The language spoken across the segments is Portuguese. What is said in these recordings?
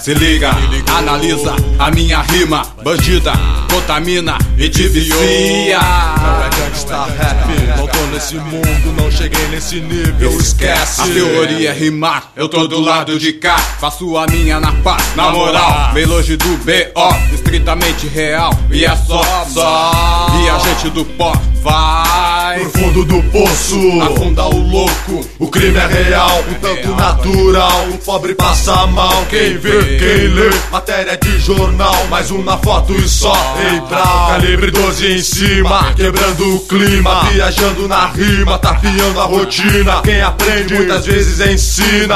Se liga, analisa a minha rima, bandida, contamina e te vicia. Não é gangsta rap, não tô nesse mundo, não cheguei nesse nível, esquece. A teoria é rimar, eu tô do lado de cá, faço a minha na paz, na moral, bem longe do B.O., estritamente real, e é só. E a gente do pó vai pro fundo do poço, afunda o louco. O crime é real, um tanto natural, o pobre passa mal, quem vê, quem lê, matéria de jornal, mais um na foto e só. Ei, brau, calibre 12 em cima, quebrando o clima, viajando na rima, tapeando a rotina. Quem aprende muitas vezes ensina,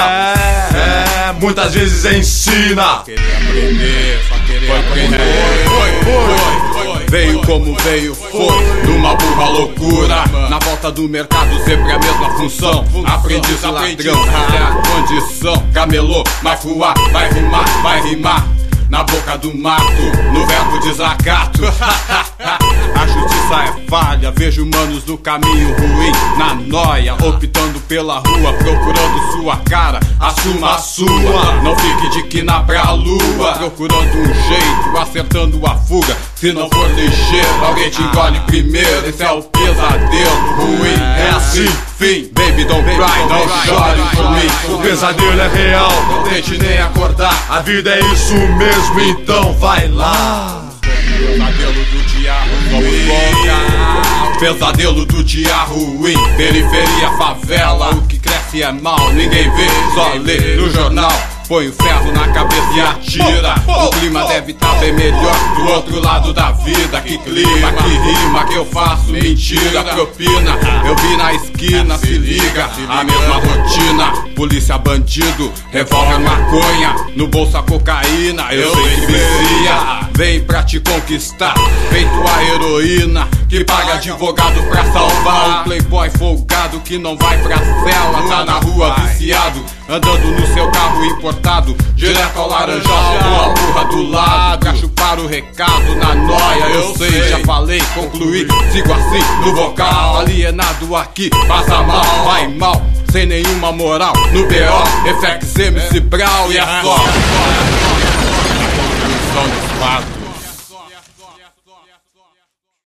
muitas vezes ensina. Queria aprender, só queria aprender. Foi. Veio como veio, foi numa burra loucura. Na volta do mercado sempre a mesma função. Aprendiz e ladrão, é a condição. Camelô, vai voar, vai rimar. Na boca do mato, no verbo desacato. A justiça é falha, vejo manos no caminho ruim, na noia, optando pela rua, procurando sua cara, assuma a sua. Não fique de quina pra lua, procurando um jeito, acertando a fuga. Se não for ligeiro, alguém te engole primeiro. Esse é o pesadelo ruim, é assim, fim. Baby, don't cry, não chore por mim. O pesadelo é real, não tente nem acordar. A vida é isso mesmo, então vai lá. Pesadelo do dia ruim, pesadelo do dia ruim. Periferia, favela, o que cresce é mal. Ninguém vê, só lê no jornal. Põe o ferro na cabeça e atira. O clima deve estar bem melhor do outro lado da vida. Que clima, que rima que eu faço, mentira, propina. Eu vi na esquina, se liga, a mesma rotina. Polícia, bandido, revólver, maconha, no bolso a cocaína. Eu sei que vicia, vem pra te conquistar, feito a heroína que paga advogado pra salvar. O playboy folgado que não vai pra cela, tá na rua viciado, andando no seu carro importado, direto ao laranjal, com a burra do lado, pra chupar o recado na noia. Eu sei, já falei, concluí, sigo assim no vocal. Alienado aqui, passa mal, vai mal, sem nenhuma moral. No B.O., FX, MC Brau e a só. Conclusão dos fatos.